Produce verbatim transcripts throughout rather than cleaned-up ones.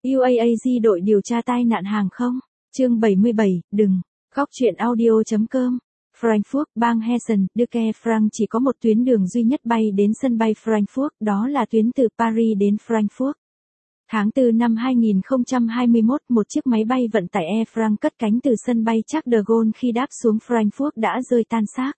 u a a giê đội điều tra tai nạn hàng không. Chương bảy mươi bảy, đừng. Góc truyện audio.com. Frankfurt, bang Hessen, Duke Frank chỉ có một tuyến đường duy nhất bay đến sân bay Frankfurt, đó là tuyến từ Paris đến Frankfurt. Tháng tư năm hai nghìn không trăm hai mươi mốt, một chiếc máy bay vận tải Air France cất cánh từ sân bay Charles de Gaulle khi đáp xuống Frankfurt đã rơi tan xác.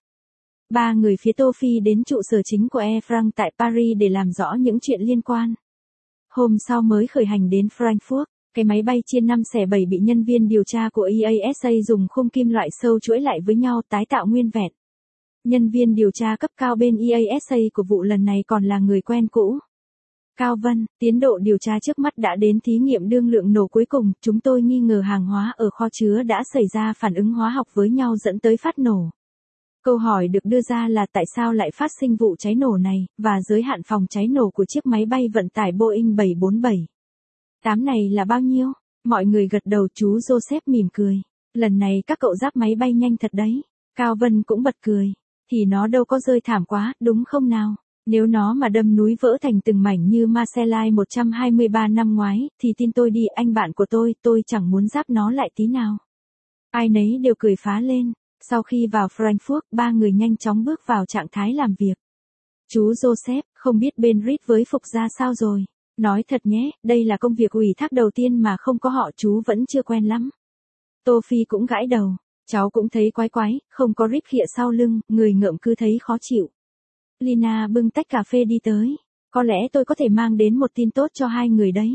Ba người phía Tô Phi đến trụ sở chính của Air France tại Paris để làm rõ những chuyện liên quan. Hôm sau mới khởi hành đến Frankfurt, cái máy bay chia năm xẻ bảy bị nhân viên điều tra của e a ét a dùng khung kim loại sâu chuỗi lại với nhau tái tạo nguyên vẹn. Nhân viên điều tra cấp cao bên e a ét a của vụ lần này còn là người quen cũ. Cao Vân, tiến độ điều tra trước mắt đã đến thí nghiệm đương lượng nổ cuối cùng, chúng tôi nghi ngờ hàng hóa ở kho chứa đã xảy ra phản ứng hóa học với nhau dẫn tới phát nổ. Câu hỏi được đưa ra là tại sao lại phát sinh vụ cháy nổ này, và giới hạn phòng cháy nổ của chiếc máy bay vận tải Boeing bảy bốn bảy. Tám này là bao nhiêu? Mọi người gật đầu, chú Joseph mỉm cười. Lần này các cậu giáp máy bay nhanh thật đấy. Cao Vân cũng bật cười. Thì nó đâu có rơi thảm quá, đúng không nào? Nếu nó mà đâm núi vỡ thành từng mảnh như Marseille một trăm hai mươi ba năm ngoái, thì tin tôi đi anh bạn của tôi, tôi chẳng muốn giáp nó lại tí nào. Ai nấy đều cười phá lên. Sau khi vào Frankfurt, ba người nhanh chóng bước vào trạng thái làm việc. Chú Joseph, không biết bên Reed với Phục ra sao rồi? Nói thật nhé, đây là công việc ủy thác đầu tiên mà không có họ, chú vẫn chưa quen lắm. Tô Phi cũng gãi đầu. Cháu cũng thấy quái quái, không có Reed khịa sau lưng, người ngợm cứ thấy khó chịu. Lina bưng tách cà phê đi tới. Có lẽ tôi có thể mang đến một tin tốt cho hai người đấy.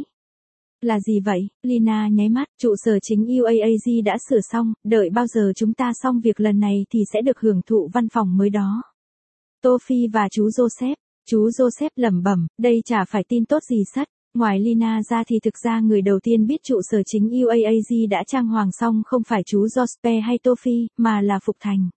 Là gì vậy? Lina nháy mắt, trụ sở chính u a a giê đã sửa xong, đợi bao giờ chúng ta xong việc lần này thì sẽ được hưởng thụ văn phòng mới đó. Tô Phi và chú Joseph. Chú Joseph lẩm bẩm, đây chả phải tin tốt gì sất. Ngoài Lina ra thì thực ra người đầu tiên biết trụ sở chính u a a giê đã trang hoàng xong không phải chú Jospe hay Tô Phi, mà là Phục Thành.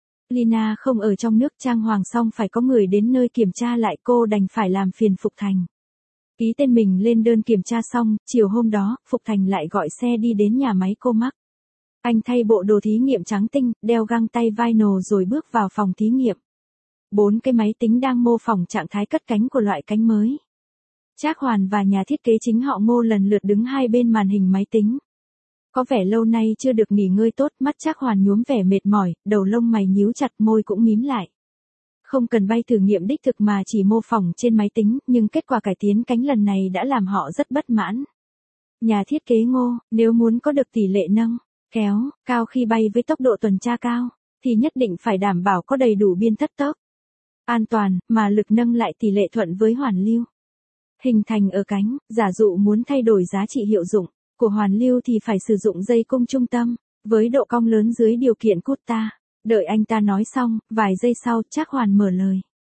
Lina không ở trong nước, trang hoàng xong phải có người đến nơi kiểm tra lại, cô đành phải làm phiền Phục Thành. Ký tên mình lên đơn kiểm tra xong, chiều hôm đó, Phục Thành lại gọi xe đi đến nhà máy cô Mark. Anh thay bộ đồ thí nghiệm trắng tinh, đeo găng tay vinyl rồi bước vào phòng thí nghiệm. Bốn cái máy tính đang mô phỏng trạng thái cất cánh của loại cánh mới. Trác Hoàn và nhà thiết kế chính họ Ngô lần lượt đứng hai bên màn hình máy tính. Có vẻ lâu nay chưa được nghỉ ngơi tốt, mắt Trác Hoàn nhuốm vẻ mệt mỏi, đầu lông mày nhíu chặt, môi cũng mím lại. Không cần bay thử nghiệm đích thực mà chỉ mô phỏng trên máy tính, nhưng kết quả cải tiến cánh lần này đã làm họ rất bất mãn. Nhà thiết kế Ngô, nếu muốn có được tỷ lệ nâng, kéo, cao khi bay với tốc độ tuần tra cao, thì nhất định phải đảm bảo có đầy đủ biên thất tốc. An toàn, mà lực nâng lại tỷ lệ thuận với hoàn lưu. Hình thành ở cánh, giả dụ muốn thay đổi giá trị hiệu dụng của hoàn lưu thì phải sử dụng dây cung trung tâm, với độ cong lớn dưới điều kiện Cutta. Đợi anh ta nói xong, vài giây sau, Trác Hoàn mở lời.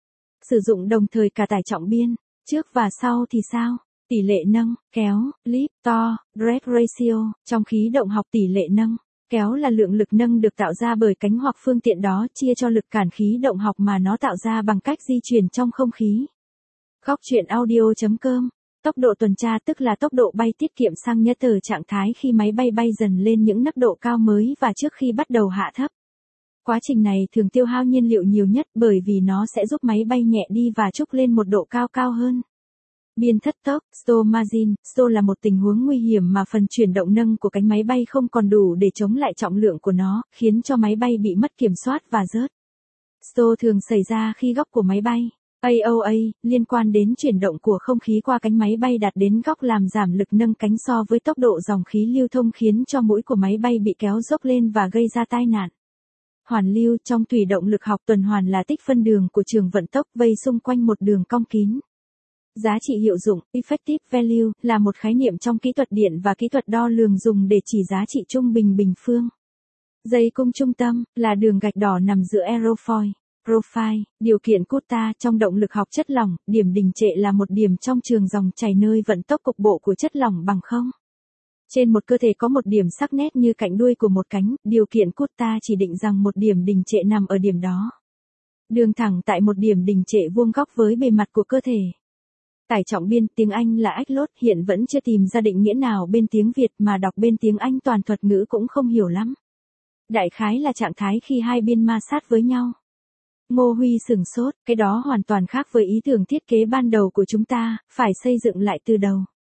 Sử dụng đồng thời cả tải trọng biên, trước và sau thì sao? Tỷ lệ nâng, kéo, lift, to, drag ratio, trong khí động học tỷ lệ nâng, kéo là lượng lực nâng được tạo ra bởi cánh hoặc phương tiện đó chia cho lực cản khí động học mà nó tạo ra bằng cách di chuyển trong không khí. Góc truyện audio.com. Tốc độ tuần tra tức là tốc độ bay tiết kiệm sang nhất từ trạng thái khi máy bay bay dần lên những nấc độ cao mới và trước khi bắt đầu hạ thấp. Quá trình này thường tiêu hao nhiên liệu nhiều nhất bởi vì nó sẽ giúp máy bay nhẹ đi và trúc lên một độ cao cao hơn. Biên thất tốc, stall margin, stall là một tình huống nguy hiểm mà phần chuyển động nâng của cánh máy bay không còn đủ để chống lại trọng lượng của nó, khiến cho máy bay bị mất kiểm soát và rớt. Stall thường xảy ra khi góc của máy bay, a o a, liên quan đến chuyển động của không khí qua cánh máy bay đạt đến góc làm giảm lực nâng cánh so với tốc độ dòng khí lưu thông khiến cho mũi của máy bay bị kéo dốc lên và gây ra tai nạn. Hoàn lưu trong thủy động lực học, tuần hoàn là tích phân đường của trường vận tốc vây xung quanh một đường cong kín. Giá trị hiệu dụng, effective value, là một khái niệm trong kỹ thuật điện và kỹ thuật đo lường dùng để chỉ giá trị trung bình bình phương. Dây cung trung tâm, là đường gạch đỏ nằm giữa aerofoil, profile, điều kiện Cutta trong động lực học chất lỏng, điểm đình trệ là một điểm trong trường dòng chảy nơi vận tốc cục bộ của chất lỏng bằng không. Trên một cơ thể có một điểm sắc nét như cạnh đuôi của một cánh, điều kiện Cutta chỉ định rằng một điểm đình trệ nằm ở điểm đó. Đường thẳng tại một điểm đình trệ vuông góc với bề mặt của cơ thể. Tải trọng biên, tiếng Anh là ách lốt, hiện vẫn chưa tìm ra định nghĩa nào bên tiếng Việt mà đọc bên tiếng Anh toàn thuật ngữ cũng không hiểu lắm. Đại khái là trạng thái khi hai biên ma sát với nhau. Ngô Huy sửng sốt, cái đó hoàn toàn khác với ý tưởng thiết kế ban đầu của chúng ta, phải xây dựng lại từ đầu.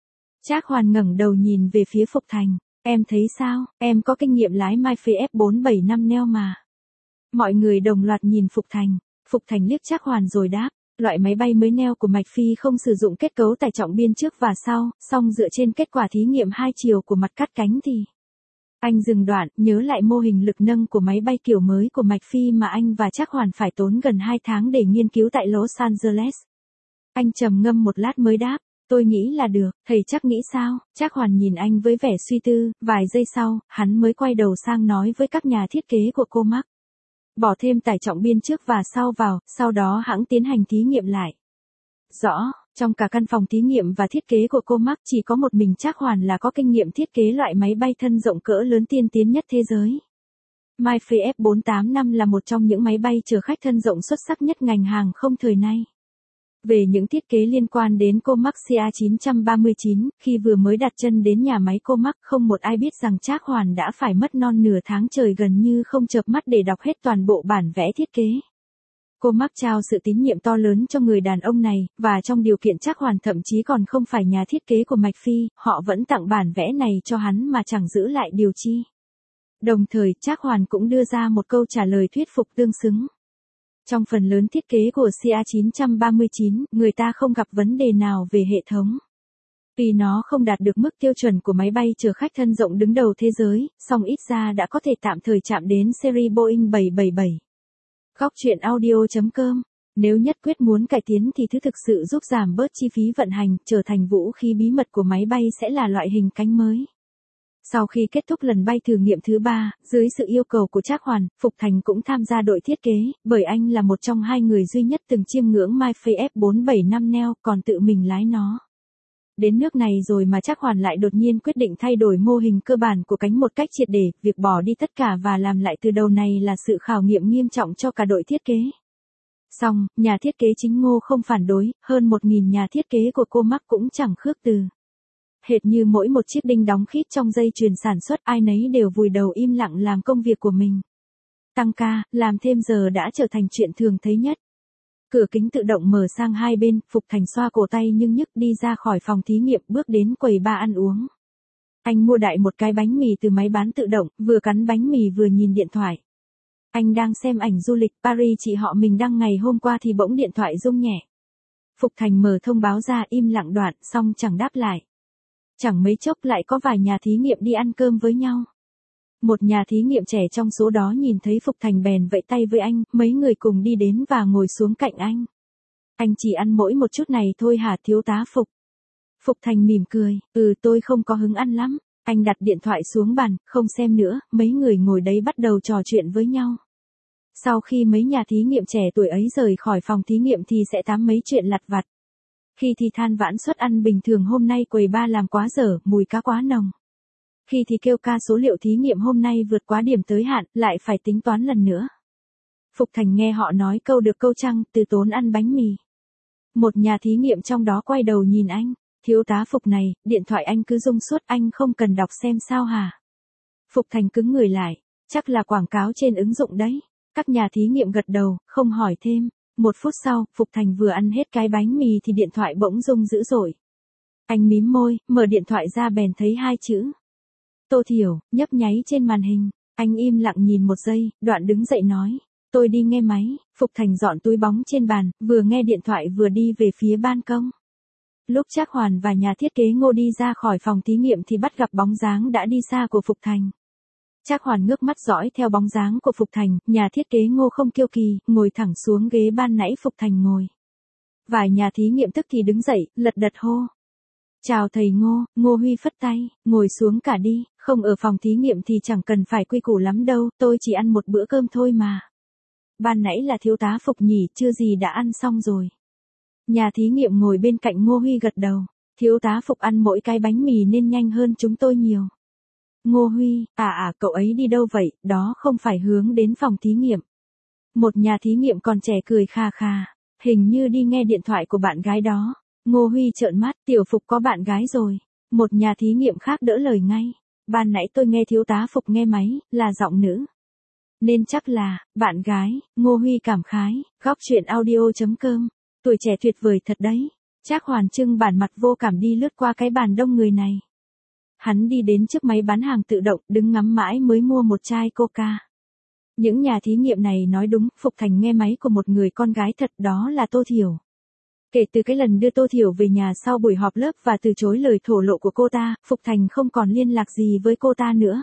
Trác Hoàn ngẩng đầu nhìn về phía Phục Thành. Em thấy sao, em có kinh nghiệm lái Myphe F bốn bảy năm neo mà. Mọi người đồng loạt nhìn Phục Thành. Phục Thành liếc Trác Hoàn rồi đáp. Loại máy bay mới neo của Mạch Phi không sử dụng kết cấu tải trọng biên trước và sau, song dựa trên kết quả thí nghiệm hai chiều của mặt cắt cánh thì... Anh dừng đoạn, nhớ lại mô hình lực nâng của máy bay kiểu mới của Mạch Phi mà anh và Trác Hoàn phải tốn gần hai tháng để nghiên cứu tại Los Angeles. Anh trầm ngâm một lát mới đáp. Tôi nghĩ là được, thầy chắc nghĩ sao? Trác Hoàn nhìn anh với vẻ suy tư, vài giây sau, hắn mới quay đầu sang nói với các nhà thiết kế của Comac. Bỏ thêm tải trọng biên trước và sau vào, sau đó hãng tiến hành thí nghiệm lại. Rõ, trong cả căn phòng thí nghiệm và thiết kế của Comac chỉ có một mình Trác Hoàn là có kinh nghiệm thiết kế loại máy bay thân rộng cỡ lớn tiên tiến nhất thế giới. Myphe F bốn tám năm là một trong những máy bay chở khách thân rộng xuất sắc nhất ngành hàng không thời nay. Về những thiết kế liên quan đến Comac C A chín ba chín, khi vừa mới đặt chân đến nhà máy Comac không một ai biết rằng Trác Hoàn đã phải mất non nửa tháng trời gần như không chợp mắt để đọc hết toàn bộ bản vẽ thiết kế. Comac trao sự tín nhiệm to lớn cho người đàn ông này, và trong điều kiện Trác Hoàn thậm chí còn không phải nhà thiết kế của Mạch Phi, họ vẫn tặng bản vẽ này cho hắn mà chẳng giữ lại điều chi. Đồng thời Trác Hoàn cũng đưa ra một câu trả lời thuyết phục tương xứng. Trong phần lớn thiết kế của C A chín ba chín, người ta không gặp vấn đề nào về hệ thống. Tuy nó không đạt được mức tiêu chuẩn của máy bay chở khách thân rộng đứng đầu thế giới, song ít ra đã có thể tạm thời chạm đến series Boeing bảy bảy bảy. Góc truyện audio chấm com. Nếu nhất quyết muốn cải tiến thì thứ thực sự giúp giảm bớt chi phí vận hành, trở thành vũ khí bí mật của máy bay sẽ là loại hình cánh mới. Sau khi kết thúc lần bay thử nghiệm thứ ba, dưới sự yêu cầu của Trác Hoàn, Phục Thành cũng tham gia đội thiết kế, bởi anh là một trong hai người duy nhất từng chiêm ngưỡng Myphe F bốn bảy năm neo, còn tự mình lái nó. Đến nước này rồi mà Trác Hoàn lại đột nhiên quyết định thay đổi mô hình cơ bản của cánh một cách triệt để, việc bỏ đi tất cả và làm lại từ đầu này là sự khảo nghiệm nghiêm trọng cho cả đội thiết kế. Song, nhà thiết kế chính Ngô không phản đối, hơn một nghìn nhà thiết kế của Comac cũng chẳng khước từ. Hệt như mỗi một chiếc đinh đóng khít trong dây chuyền sản xuất, ai nấy đều vùi đầu im lặng làm công việc của mình. Tăng ca, làm thêm giờ đã trở thành chuyện thường thấy nhất. Cửa kính tự động mở sang hai bên, Phục Thành xoa cổ tay nhưng nhức đi ra khỏi phòng thí nghiệm bước đến quầy bar ăn uống. Anh mua đại một cái bánh mì từ máy bán tự động, vừa cắn bánh mì vừa nhìn điện thoại. Anh đang xem ảnh du lịch Paris chị họ mình đăng ngày hôm qua thì bỗng điện thoại rung nhẹ. Phục Thành mở thông báo ra im lặng đoạn, xong chẳng đáp lại. Chẳng mấy chốc lại có vài nhà thí nghiệm đi ăn cơm với nhau. Một nhà thí nghiệm trẻ trong số đó nhìn thấy Phục Thành bèn vẫy tay với anh, mấy người cùng đi đến và ngồi xuống cạnh anh. Anh chỉ ăn mỗi một chút này thôi hả thiếu tá Phục? Phục Thành mỉm cười, ừ tôi không có hứng ăn lắm. Anh đặt điện thoại xuống bàn, không xem nữa, mấy người ngồi đấy bắt đầu trò chuyện với nhau. Sau khi mấy nhà thí nghiệm trẻ tuổi ấy rời khỏi phòng thí nghiệm thì sẽ tám mấy chuyện lặt vặt. Khi thì than vãn suất ăn bình thường hôm nay quầy ba làm quá dở, mùi cá quá nồng. Khi thì kêu ca số liệu thí nghiệm hôm nay vượt quá điểm tới hạn, lại phải tính toán lần nữa. Phục Thành nghe họ nói câu được câu trăng, từ tốn ăn bánh mì. Một nhà thí nghiệm trong đó quay đầu nhìn anh, thiếu tá Phục này, điện thoại anh cứ rung suốt, anh không cần đọc xem sao hả? Phục Thành cứng người lại, chắc là quảng cáo trên ứng dụng đấy. Các nhà thí nghiệm gật đầu, không hỏi thêm. Một phút sau, Phục Thành vừa ăn hết cái bánh mì thì điện thoại bỗng rung dữ dội. Anh mím môi, mở điện thoại ra bèn thấy hai chữ. Tô Thiểu, nhấp nháy trên màn hình. Anh im lặng nhìn một giây, đoạn đứng dậy nói. Tôi đi nghe máy. Phục Thành dọn túi bóng trên bàn, vừa nghe điện thoại vừa đi về phía ban công. Lúc Trác Hoàn và nhà thiết kế Ngô đi ra khỏi phòng thí nghiệm thì bắt gặp bóng dáng đã đi xa của Phục Thành. Trác Hoàn ngước mắt dõi theo bóng dáng của Phục Thành, nhà thiết kế Ngô không kiêu kỳ, ngồi thẳng xuống ghế ban nãy Phục Thành ngồi. Vài nhà thí nghiệm tức thì đứng dậy, lật đật hô. Chào thầy Ngô, Ngô Huy phất tay, ngồi xuống cả đi, không ở phòng thí nghiệm thì chẳng cần phải quy củ lắm đâu, tôi chỉ ăn một bữa cơm thôi mà. Ban nãy là thiếu tá Phục nhỉ, chưa gì đã ăn xong rồi. Nhà thí nghiệm ngồi bên cạnh Ngô Huy gật đầu, thiếu tá Phục ăn mỗi cái bánh mì nên nhanh hơn chúng tôi nhiều. Ngô Huy, à à cậu ấy đi đâu vậy, đó không phải hướng đến phòng thí nghiệm. Một nhà thí nghiệm còn trẻ cười kha kha, hình như đi nghe điện thoại của bạn gái đó. Ngô Huy trợn mắt, tiểu Phục có bạn gái rồi. Một nhà thí nghiệm khác đỡ lời ngay. Ban nãy tôi nghe thiếu tá Phục nghe máy, là giọng nữ. Nên chắc là, bạn gái, Ngô Huy cảm khái, góc truyện audio chấm com. Tuổi trẻ tuyệt vời thật đấy. Trác Hoàn trưng bản mặt vô cảm đi lướt qua cái bàn đông người này. Hắn đi đến trước máy bán hàng tự động, đứng ngắm mãi mới mua một chai Coca. Những nhà thí nghiệm này nói đúng, Phục Thành nghe máy của một người con gái thật, đó là Tô Thiểu. Kể từ cái lần đưa Tô Thiểu về nhà sau buổi họp lớp và từ chối lời thổ lộ của cô ta, Phục Thành không còn liên lạc gì với cô ta nữa.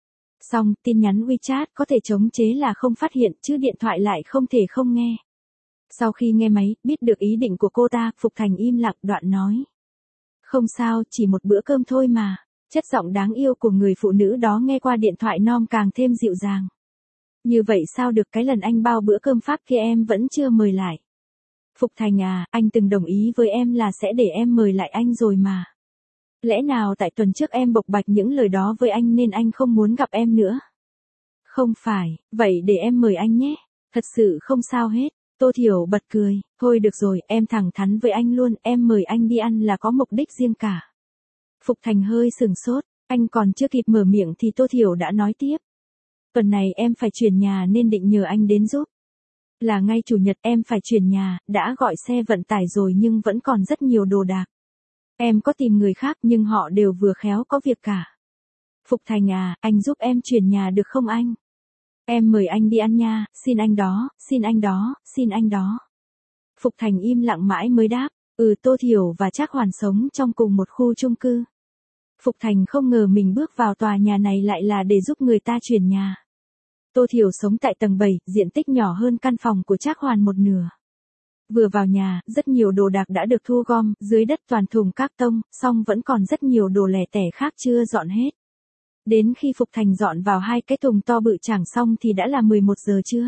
Xong, tin nhắn WeChat có thể chống chế là không phát hiện, chứ điện thoại lại không thể không nghe. Sau khi nghe máy, biết được ý định của cô ta, Phục Thành im lặng, đoạn nói. Không sao, chỉ một bữa cơm thôi mà. Chất giọng đáng yêu của người phụ nữ đó nghe qua điện thoại nom càng thêm dịu dàng. Như vậy sao được, cái lần anh bao bữa cơm Pháp kia em vẫn chưa mời lại. Phục Thành à, anh từng đồng ý với em là sẽ để em mời lại anh rồi mà. Lẽ nào tại tuần trước em bộc bạch những lời đó với anh nên anh không muốn gặp em nữa? Không phải, vậy để em mời anh nhé. Thật sự không sao hết. Tô Thiểu bật cười, thôi được rồi, em thẳng thắn với anh luôn, em mời anh đi ăn là có mục đích riêng cả. Phục Thành hơi sừng sốt, anh còn chưa kịp mở miệng thì Tô Thiểu đã nói tiếp. Tuần này em phải chuyển nhà nên định nhờ anh đến giúp. Là ngay chủ nhật em phải chuyển nhà, đã gọi xe vận tải rồi nhưng vẫn còn rất nhiều đồ đạc. Em có tìm người khác nhưng họ đều vừa khéo có việc cả. Phục Thành à, anh giúp em chuyển nhà được không anh? Em mời anh đi ăn nha, xin anh đó, xin anh đó, xin anh đó. Phục Thành im lặng mãi mới đáp, ừ. Tô Thiểu và Trác Hoàn sống trong cùng một khu chung cư. Phục Thành không ngờ mình bước vào tòa nhà này lại là để giúp người ta chuyển nhà. Tô Thiểu sống tại tầng bảy, diện tích nhỏ hơn căn phòng của Trác Hoàn một nửa. Vừa vào nhà, rất nhiều đồ đạc đã được thu gom, dưới đất toàn thùng các tông, song vẫn còn rất nhiều đồ lẻ tẻ khác chưa dọn hết. Đến khi Phục Thành dọn vào hai cái thùng to bự chẳng xong thì đã là mười một giờ trưa.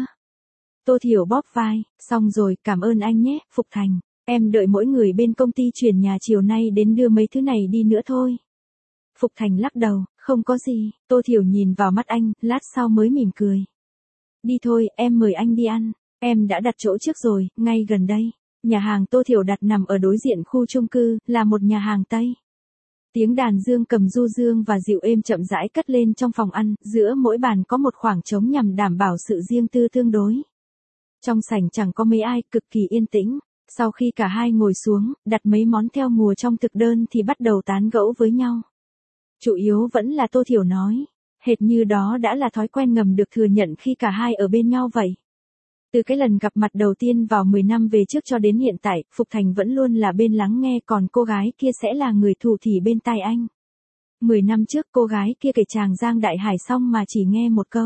Tô Thiểu bóp vai, xong rồi, cảm ơn anh nhé, Phục Thành, em đợi mỗi người bên công ty chuyển nhà chiều nay đến đưa mấy thứ này đi nữa thôi. Phục Thành lắc đầu, không có gì. Tô Thiểu nhìn vào mắt anh, lát sau mới mỉm cười. Đi thôi, em mời anh đi ăn. Em đã đặt chỗ trước rồi, ngay gần đây. Nhà hàng Tô Thiểu đặt nằm ở đối diện khu chung cư, là một nhà hàng Tây. Tiếng đàn dương cầm du dương và dịu êm chậm rãi cất lên trong phòng ăn, giữa mỗi bàn có một khoảng trống nhằm đảm bảo sự riêng tư tương đối. Trong sảnh chẳng có mấy ai, cực kỳ yên tĩnh. Sau khi cả hai ngồi xuống, đặt mấy món theo mùa trong thực đơn thì bắt đầu tán gẫu với nhau. Chủ yếu vẫn là Tô Thiểu nói. Hệt như đó đã là thói quen ngầm được thừa nhận khi cả hai ở bên nhau vậy. Từ cái lần gặp mặt đầu tiên vào mười năm về trước cho đến hiện tại, Phục Thành vẫn luôn là bên lắng nghe, còn cô gái kia sẽ là người thủ thỉ bên tai anh. Mười năm trước cô gái kia kể chàng Giang Đại Hải xong mà chỉ nghe một câu.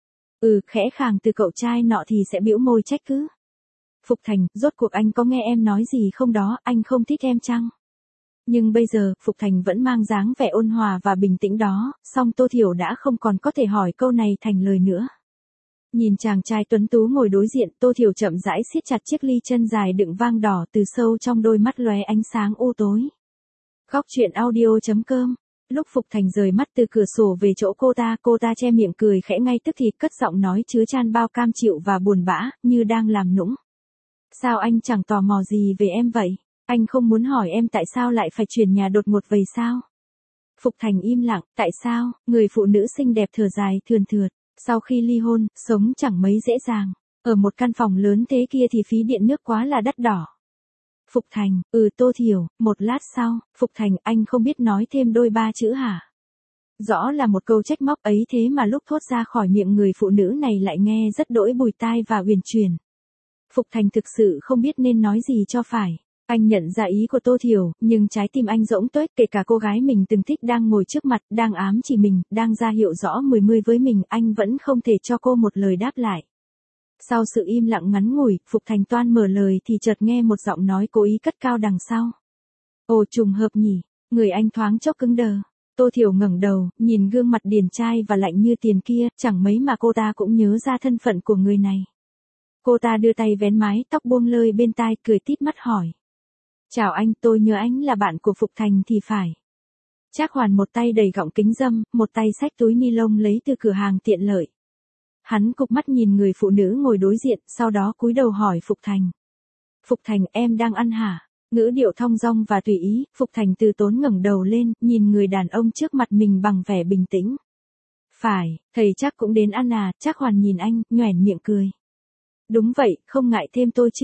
Ừ, khẽ khàng từ cậu trai nọ thì sẽ bĩu môi trách cứ. Phục Thành, rốt cuộc anh có nghe em nói gì không đó, anh không thích em chăng? Nhưng bây giờ, Phục Thành vẫn mang dáng vẻ ôn hòa và bình tĩnh đó, song Tô Thiểu đã không còn có thể hỏi câu này thành lời nữa. Nhìn chàng trai tuấn tú ngồi đối diện, Tô Thiểu chậm rãi siết chặt chiếc ly chân dài đựng vang đỏ, từ sâu trong đôi mắt lóe ánh sáng u tối. Góc truyện audio chấm com. Lúc Phục Thành rời mắt từ cửa sổ về chỗ cô ta, cô ta che miệng cười khẽ ngay tức thì cất giọng nói chứa chan bao cam chịu và buồn bã, như đang làm nũng. Sao anh chẳng tò mò gì về em vậy? Anh không muốn hỏi em tại sao lại phải chuyển nhà đột ngột vậy sao? Phục Thành im lặng, tại sao? Người phụ nữ xinh đẹp thở dài thườn thượt. Sau khi ly hôn, sống chẳng mấy dễ dàng. Ở một căn phòng lớn thế kia thì phí điện nước quá là đắt đỏ. Phục Thành, ừ. Tô Thiểu, một lát sau, Phục Thành, anh không biết nói thêm đôi ba chữ hả? Rõ là một câu trách móc ấy thế mà lúc thốt ra khỏi miệng người phụ nữ này lại nghe rất đỗi bùi tai và uyển chuyển. Phục Thành thực sự không biết nên nói gì cho phải. Anh nhận ra ý của Tô Thiểu, nhưng trái tim anh rỗng tuếch, kể cả cô gái mình từng thích đang ngồi trước mặt, đang ám chỉ mình, đang ra hiệu rõ mười mươi với mình, anh vẫn không thể cho cô một lời đáp lại. Sau sự im lặng ngắn ngủi, Phục Thành toan mở lời thì chợt nghe một giọng nói cố ý cất cao đằng sau. Ồ, trùng hợp nhỉ, người anh thoáng chốc cứng đờ. Tô Thiểu ngẩng đầu, nhìn gương mặt điển trai và lạnh như tiền kia, chẳng mấy mà cô ta cũng nhớ ra thân phận của người này. Cô ta đưa tay vén mái tóc buông lơi bên tai, cười tít mắt hỏi. Chào anh, tôi nhớ anh là bạn của Phục Thành thì phải. Trác Hoàn một tay đẩy gọng kính râm, một tay xách túi ni lông lấy từ cửa hàng tiện lợi. Hắn cụp mắt nhìn người phụ nữ ngồi đối diện, sau đó cúi đầu hỏi Phục Thành. Phục Thành, em đang ăn hả? Ngữ điệu thong dong và tùy ý, Phục Thành từ tốn ngẩng đầu lên, nhìn người đàn ông trước mặt mình bằng vẻ bình tĩnh. Phải, thầy chắc cũng đến ăn à? Trác Hoàn nhìn anh, nhoẻn miệng cười. Đúng vậy, không ngại thêm tôi chứ?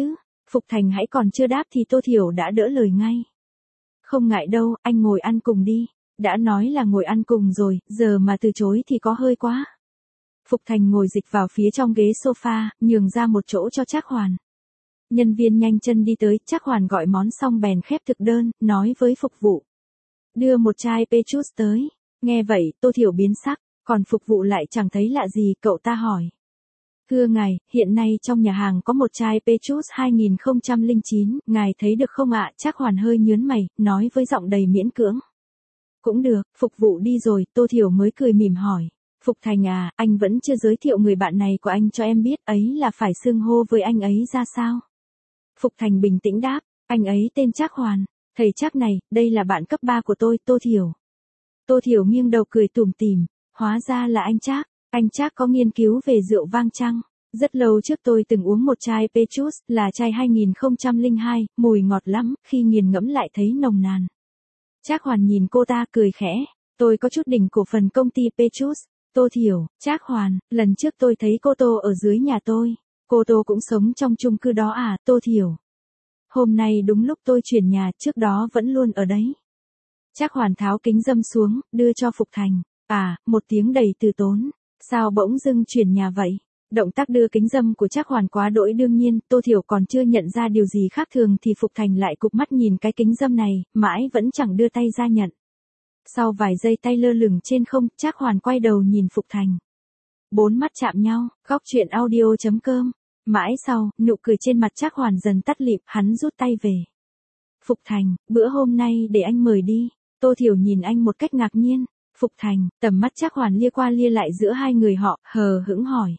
Phục Thành hãy còn chưa đáp thì Tô Thiểu đã đỡ lời ngay. Không ngại đâu, anh ngồi ăn cùng đi. Đã nói là ngồi ăn cùng rồi, giờ mà từ chối thì có hơi quá. Phục Thành ngồi dịch vào phía trong ghế sofa, nhường ra một chỗ cho Trác Hoàn. Nhân viên nhanh chân đi tới, Trác Hoàn gọi món xong bèn khép thực đơn, nói với phục vụ. Đưa một chai Petrus tới. Nghe vậy, Tô Thiểu biến sắc, còn phục vụ lại chẳng thấy lạ gì, cậu ta hỏi. Thưa ngài, hiện nay trong nhà hàng có một chai Petrus hai không không chín, ngài thấy được không ạ? Trác Hoàn hơi nhướng mày, nói với giọng đầy miễn cưỡng. Cũng được, phục vụ đi rồi, Tô Thiểu mới cười mỉm hỏi. Phục Thành à, anh vẫn chưa giới thiệu người bạn này của anh cho em biết, ấy là phải xưng hô với anh ấy ra sao? Phục Thành bình tĩnh đáp, anh ấy tên Trác Hoàn. Thầy Trác này, đây là bạn cấp ba của tôi, Tô Thiểu. Tô Thiểu nghiêng đầu cười tủm tỉm, hóa ra là anh Trác. Anh Trác có nghiên cứu về rượu vang chăng? Rất lâu trước tôi từng uống một chai Petrus, là chai hai không không hai, mùi ngọt lắm, khi nghiền ngẫm lại thấy nồng nàn. Trác Hoàn nhìn cô ta cười khẽ, tôi có chút đỉnh cổ phần công ty Petrus. Tô Thiểu, Trác Hoàn, lần trước tôi thấy cô Tô ở dưới nhà tôi. Cô Tô cũng sống trong chung cư đó à? Tô Thiểu. Hôm nay đúng lúc tôi chuyển nhà, trước đó vẫn luôn ở đấy. Trác Hoàn tháo kính râm xuống, đưa cho Phục Thành. À, một tiếng đầy từ tốn. Sao bỗng dưng chuyển nhà vậy? Động tác đưa kính râm của Trác Hoàn quá đỗi đương nhiên, Tô Thiểu còn chưa nhận ra điều gì khác thường thì Phục Thành lại cụp mắt nhìn cái kính râm này, mãi vẫn chẳng đưa tay ra nhận. Sau vài giây tay lơ lửng trên không, Trác Hoàn quay đầu nhìn Phục Thành. Bốn mắt chạm nhau, góc chuyện audio chấm com. Mãi sau, nụ cười trên mặt Trác Hoàn dần tắt lịm, hắn rút tay về. Phục Thành, bữa hôm nay để anh mời đi. Tô Thiểu nhìn anh một cách ngạc nhiên. Phục Thành, tầm mắt Trác Hoàn lia qua lia lại giữa hai người họ, hờ hững hỏi.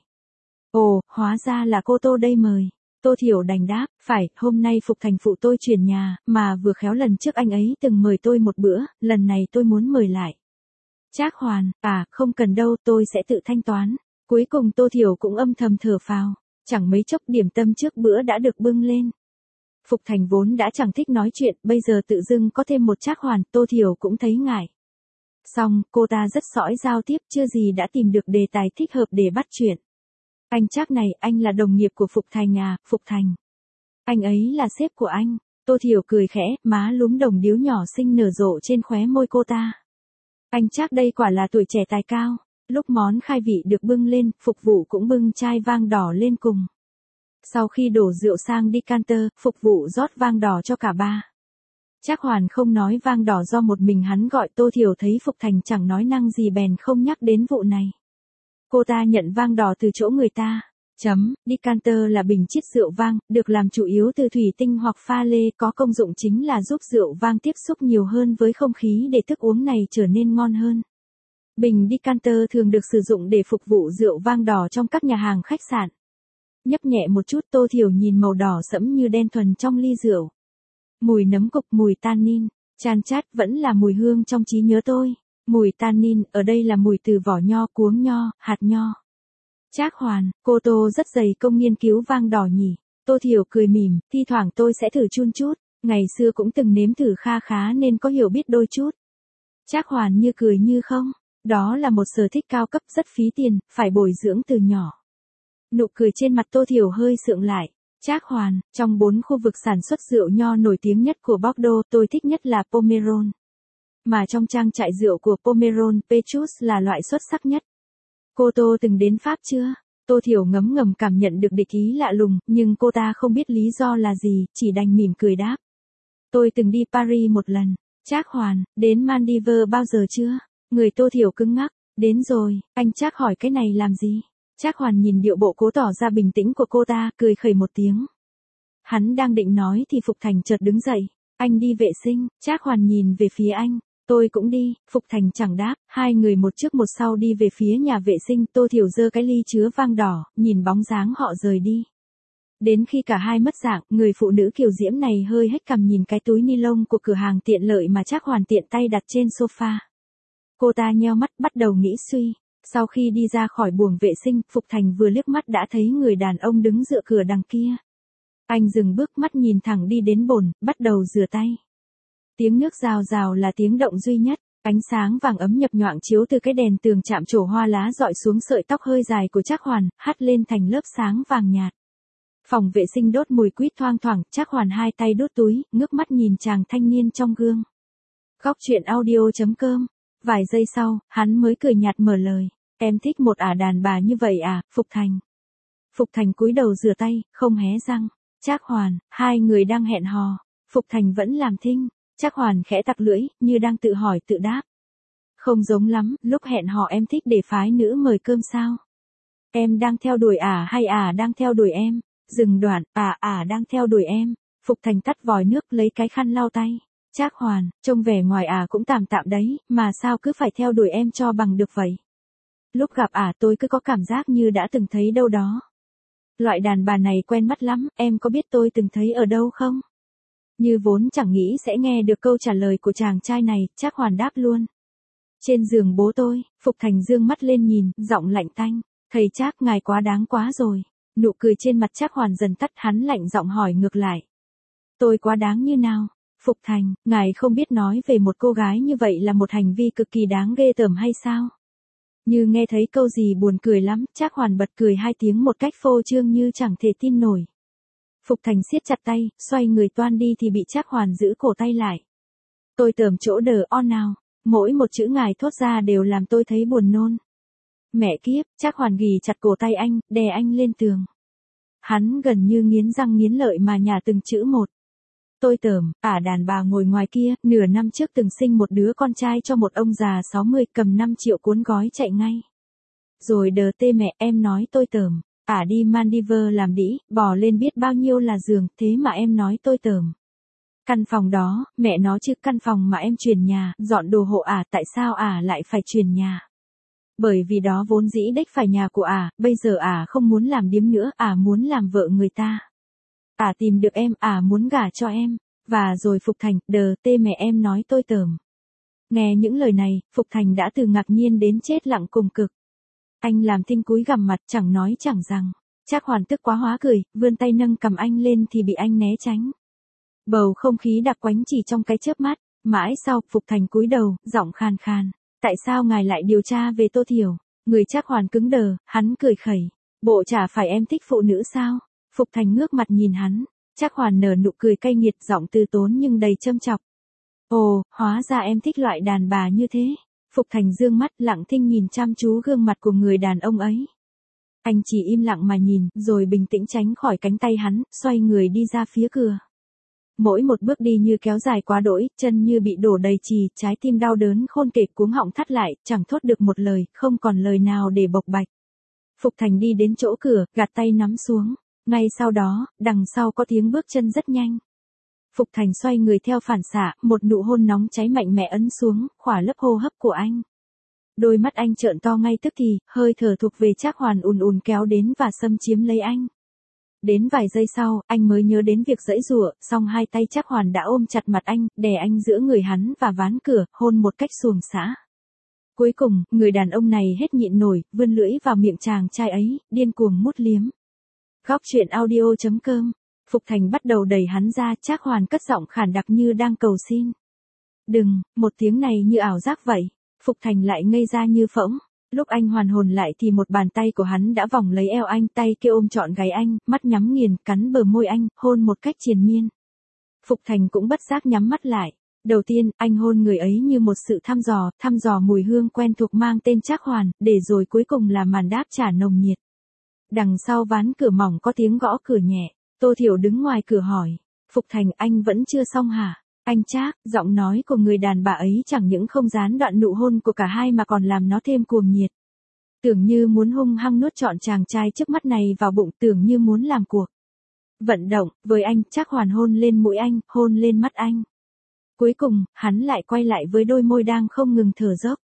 Ồ, hóa ra là cô Tô đây mời. Tô Thiểu đành đáp, phải, hôm nay Phục Thành phụ tôi chuyển nhà, mà vừa khéo lần trước anh ấy từng mời tôi một bữa, lần này tôi muốn mời lại. Trác Hoàn, à, không cần đâu, tôi sẽ tự thanh toán. Cuối cùng Tô Thiểu cũng âm thầm thở phào, chẳng mấy chốc điểm tâm trước bữa đã được bưng lên. Phục Thành vốn đã chẳng thích nói chuyện, bây giờ tự dưng có thêm một Trác Hoàn, Tô Thiểu cũng thấy ngại. Xong, cô ta rất sõi giao tiếp, chưa gì đã tìm được đề tài thích hợp để bắt chuyện. Anh Trác này, anh là đồng nghiệp của Phục Thành à? Phục Thành. Anh ấy là sếp của anh. Tô Thiểu cười khẽ, má lúm đồng điếu nhỏ xinh nở rộ trên khóe môi cô ta. Anh Trác đây quả là tuổi trẻ tài cao. Lúc món khai vị được bưng lên, phục vụ cũng bưng chai vang đỏ lên cùng. Sau khi đổ rượu sang decanter, phục vụ rót vang đỏ cho cả ba. Trác Hoàn không nói vang đỏ do một mình hắn gọi. Tô Thiểu thấy Phục Thành chẳng nói năng gì bèn không nhắc đến vụ này. Cô ta nhận vang đỏ từ chỗ người ta. Chấm, decanter là bình chiết rượu vang, được làm chủ yếu từ thủy tinh hoặc pha lê, có công dụng chính là giúp rượu vang tiếp xúc nhiều hơn với không khí để thức uống này trở nên ngon hơn. Bình decanter thường được sử dụng để phục vụ rượu vang đỏ trong các nhà hàng khách sạn. Nhấp nhẹ một chút, Tô Thiểu nhìn màu đỏ sẫm như đen thuần trong ly rượu. Mùi nấm cục, mùi tannin, chan chát vẫn là mùi hương trong trí nhớ tôi. Mùi tannin, ở đây là mùi từ vỏ nho, cuống nho, hạt nho. Trác Hoàn, cô Tô rất dày công nghiên cứu vang đỏ nhỉ. Tô Thiểu cười mỉm, thi thoảng tôi sẽ thử chun chút, ngày xưa cũng từng nếm thử kha khá nên có hiểu biết đôi chút. Trác Hoàn như cười như không, đó là một sở thích cao cấp rất phí tiền, phải bồi dưỡng từ nhỏ. Nụ cười trên mặt Tô Thiểu hơi sượng lại. Trác Hoàn, trong bốn khu vực sản xuất rượu nho nổi tiếng nhất của Bordeaux, tôi thích nhất là Pomerol. Mà trong trang trại rượu của Pomerol, Petrus là loại xuất sắc nhất. Cô Tô từng đến Pháp chưa? Tô Thiểu ngấm ngầm cảm nhận được địch ý lạ lùng, nhưng cô ta không biết lý do là gì, chỉ đành mỉm cười đáp. Tôi từng đi Paris một lần. Trác Hoàn, đến Maldives bao giờ chưa? Người Tô Thiểu cứng ngắc. Đến rồi, anh Trác hỏi cái này làm gì? Trác Hoàn nhìn điệu bộ cố tỏ ra bình tĩnh của cô ta, cười khẩy một tiếng. Hắn đang định nói thì Phục Thành chợt đứng dậy. Anh đi vệ sinh. Trác Hoàn nhìn về phía anh. Tôi cũng đi. Phục Thành chẳng đáp. Hai người một trước một sau đi về phía nhà vệ sinh. Tô Thiểu giơ cái ly chứa vang đỏ, nhìn bóng dáng họ rời đi. Đến khi cả hai mất dạng, người phụ nữ kiều diễm này hơi hếch cằm nhìn cái túi ni lông của cửa hàng tiện lợi mà Trác Hoàn tiện tay đặt trên sofa. Cô ta nheo mắt bắt đầu nghĩ suy. Sau khi đi ra khỏi buồng vệ sinh, Phục Thành vừa liếc mắt đã thấy người đàn ông đứng dựa cửa đằng kia. Anh dừng bước, mắt nhìn thẳng đi đến bồn, bắt đầu rửa tay. Tiếng nước rào rào là tiếng động duy nhất, ánh sáng vàng ấm nhập nhoạng chiếu từ cái đèn tường chạm trổ hoa lá dọi xuống sợi tóc hơi dài của Trác Hoàn, hắt lên thành lớp sáng vàng nhạt. Phòng vệ sinh đốt mùi quýt thoang thoảng, Trác Hoàn hai tay đút túi, ngước mắt nhìn chàng thanh niên trong gương. Góc truyện audio.com. Vài giây sau, hắn mới cười nhạt mở lời. Em thích một ả đàn bà như vậy à, Phục Thành. Phục Thành cúi đầu rửa tay, không hé răng. Trác Hoàn, hai người đang hẹn hò. Phục Thành vẫn làm thinh. Trác Hoàn khẽ tặc lưỡi, như đang tự hỏi tự đáp. Không giống lắm, lúc hẹn hò em thích để phái nữ mời cơm sao? Em đang theo đuổi ả hay ả đang theo đuổi em? Dừng đoạn, ả ả đang theo đuổi em. Phục Thành tắt vòi nước lấy cái khăn lau tay. Trác Hoàn, trông vẻ ngoài ả cũng tạm tạm đấy, mà sao cứ phải theo đuổi em cho bằng được vậy? Lúc gặp ả tôi cứ có cảm giác như đã từng thấy đâu đó. Loại đàn bà này quen mắt lắm, em có biết tôi từng thấy ở đâu không? Như vốn chẳng nghĩ sẽ nghe được câu trả lời của chàng trai này, Trác Hoàn đáp luôn. Trên giường bố tôi, Phục Thành dương mắt lên nhìn, giọng lạnh tanh. Thầy Trác, ngài quá đáng quá rồi. Nụ cười trên mặt Trác Hoàn dần tắt, hắn lạnh giọng hỏi ngược lại. Tôi quá đáng như nào? Phục Thành, ngài không biết nói về một cô gái như vậy là một hành vi cực kỳ đáng ghê tởm hay sao? Như nghe thấy câu gì buồn cười lắm, Trác Hoàn bật cười hai tiếng một cách phô trương như chẳng thể tin nổi. Phục Thành siết chặt tay, xoay người toan đi thì bị Trác Hoàn giữ cổ tay lại. Tôi tởm chỗ đờ on nào, mỗi một chữ ngài thốt ra đều làm tôi thấy buồn nôn. Mẹ kiếp, Trác Hoàn ghì chặt cổ tay anh, đè anh lên tường. Hắn gần như nghiến răng nghiến lợi mà nhả từng chữ một. Tôi tởm, ả đàn bà ngồi ngoài kia, nửa năm trước từng sinh một đứa con trai cho một ông già sáu mươi, cầm năm triệu cuốn gói chạy ngay. Rồi đờ tê mẹ, em nói tôi tởm, ả đi Maldives làm đĩ, bò lên biết bao nhiêu là giường, thế mà em nói tôi tởm. Căn phòng đó, mẹ nó chứ, căn phòng mà em chuyển nhà, dọn đồ hộ ả, tại sao ả lại phải chuyển nhà? Bởi vì đó vốn dĩ đếch phải nhà của ả, bây giờ ả không muốn làm điếm nữa, ả muốn làm vợ người ta. Ả tìm được em, ả muốn gả cho em. Và rồi Phục Thành, đờ tê mẹ em nói tôi tởm. Nghe những lời này, Phục Thành đã từ ngạc nhiên đến chết lặng cùng cực. Anh làm thinh cúi gằm mặt, chẳng nói chẳng rằng. Trác Hoàn tức quá hóa cười, vươn tay nâng cầm anh lên thì bị anh né tránh. Bầu không khí đặc quánh chỉ trong cái chớp mắt. Mãi sau, Phục Thành cúi đầu, giọng khàn khàn. Tại sao ngài lại điều tra về Tô Thiểu? Người Trác Hoàn cứng đờ, hắn cười khẩy. Bộ chả phải em thích phụ nữ sao? Phục Thành ngước mặt nhìn hắn. Trác Hoàn nở nụ cười cay nghiệt, giọng từ tốn nhưng đầy châm chọc. Ồ, hóa ra em thích loại đàn bà như thế. Phục Thành dương mắt lặng thinh nhìn chăm chú gương mặt của người đàn ông ấy. Anh chỉ im lặng mà nhìn, rồi bình tĩnh tránh khỏi cánh tay hắn, xoay người đi ra phía cửa. Mỗi một bước đi như kéo dài quá đỗi, chân như bị đổ đầy chì, trái tim đau đớn khôn kể cuống họng thắt lại, chẳng thốt được một lời, không còn lời nào để bộc bạch. Phục Thành đi đến chỗ cửa, gạt tay nắm xuống. Ngay sau đó, đằng sau có tiếng bước chân rất nhanh. Phục Thành xoay người theo phản xạ, một nụ hôn nóng cháy mạnh mẽ ấn xuống, khỏa lấp hô hấp của anh. Đôi mắt anh trợn to ngay tức thì, hơi thở thuộc về Trác Hoàn ùn ùn kéo đến và xâm chiếm lấy anh. Đến vài giây sau, anh mới nhớ đến việc giãy giụa, song hai tay Trác Hoàn đã ôm chặt mặt anh, đè anh giữa người hắn và ván cửa, hôn một cách xuồng xã. Cuối cùng, người đàn ông này hết nhịn nổi, vươn lưỡi vào miệng chàng trai ấy, điên cuồng mút liếm. Góc truyện audio.com. Phục Thành bắt đầu đẩy hắn ra, Trác Hoàn cất giọng khàn đặc như đang cầu xin. Đừng, một tiếng này như ảo giác vậy. Phục Thành lại ngây ra như phỗng. Lúc anh hoàn hồn lại thì một bàn tay của hắn đã vòng lấy eo anh, tay kia ôm trọn gáy anh, mắt nhắm nghiền, cắn bờ môi anh, hôn một cách triền miên. Phục Thành cũng bất giác nhắm mắt lại. Đầu tiên, anh hôn người ấy như một sự thăm dò, thăm dò mùi hương quen thuộc mang tên Trác Hoàn, để rồi cuối cùng là màn đáp trả nồng nhiệt. Đằng sau ván cửa mỏng có tiếng gõ cửa nhẹ. Tô Thiểu đứng ngoài cửa hỏi. Phục Thành, anh vẫn chưa xong hả? Anh Trác, giọng nói của người đàn bà ấy chẳng những không gián đoạn nụ hôn của cả hai mà còn làm nó thêm cuồng nhiệt. Tưởng như muốn hung hăng nuốt trọn chàng trai trước mắt này vào bụng, tưởng như muốn làm cuộc vận động với anh. Trác Hoàn hôn lên mũi anh, hôn lên mắt anh. Cuối cùng, hắn lại quay lại với đôi môi đang không ngừng thở dốc.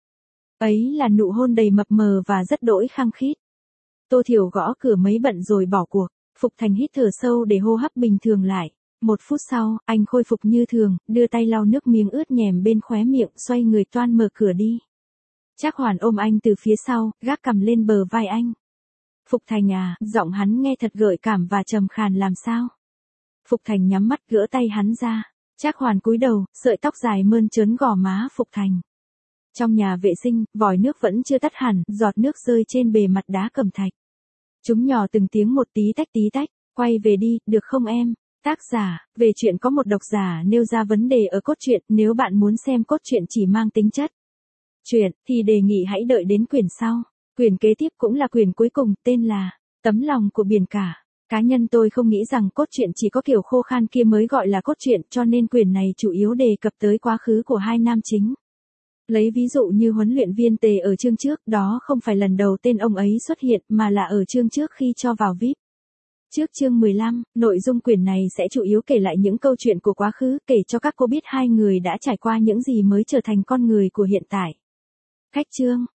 Ấy là nụ hôn đầy mập mờ và rất đỗi khăng khít. Tô Thiểu gõ cửa mấy bận rồi bỏ cuộc. Phục Thành hít thở sâu để hô hấp bình thường lại. Một phút sau, anh khôi phục như thường, đưa tay lau nước miếng ướt nhèm bên khóe miệng, xoay người toan mở cửa đi. Trác Hoàn ôm anh từ phía sau, gác cằm lên bờ vai anh. Phục Thành à, giọng hắn nghe thật gợi cảm và trầm khàn làm sao? Phục Thành nhắm mắt gỡ tay hắn ra. Trác Hoàn cúi đầu, sợi tóc dài mơn trớn gò má Phục Thành. Trong nhà vệ sinh, vòi nước vẫn chưa tắt hẳn, giọt nước rơi trên bề mặt đá cẩm thạch. Chúng nhỏ từng tiếng một tí tách tí tách. Quay về đi, được không em? Tác giả, về chuyện có một độc giả nêu ra vấn đề ở cốt truyện, nếu bạn muốn xem cốt truyện chỉ mang tính chất truyện, thì đề nghị hãy đợi đến quyển sau. Quyển kế tiếp cũng là quyển cuối cùng, tên là Tấm lòng của biển cả. Cá nhân tôi không nghĩ rằng cốt truyện chỉ có kiểu khô khan kia mới gọi là cốt truyện, cho nên quyển này chủ yếu đề cập tới quá khứ của hai nam chính. Lấy ví dụ như huấn luyện viên Tề ở chương trước, đó không phải lần đầu tên ông ấy xuất hiện, mà là ở chương trước khi cho vào vi ai pi. Trước chương mười lăm, nội dung quyển này sẽ chủ yếu kể lại những câu chuyện của quá khứ, kể cho các cô biết hai người đã trải qua những gì mới trở thành con người của hiện tại. Khách chương.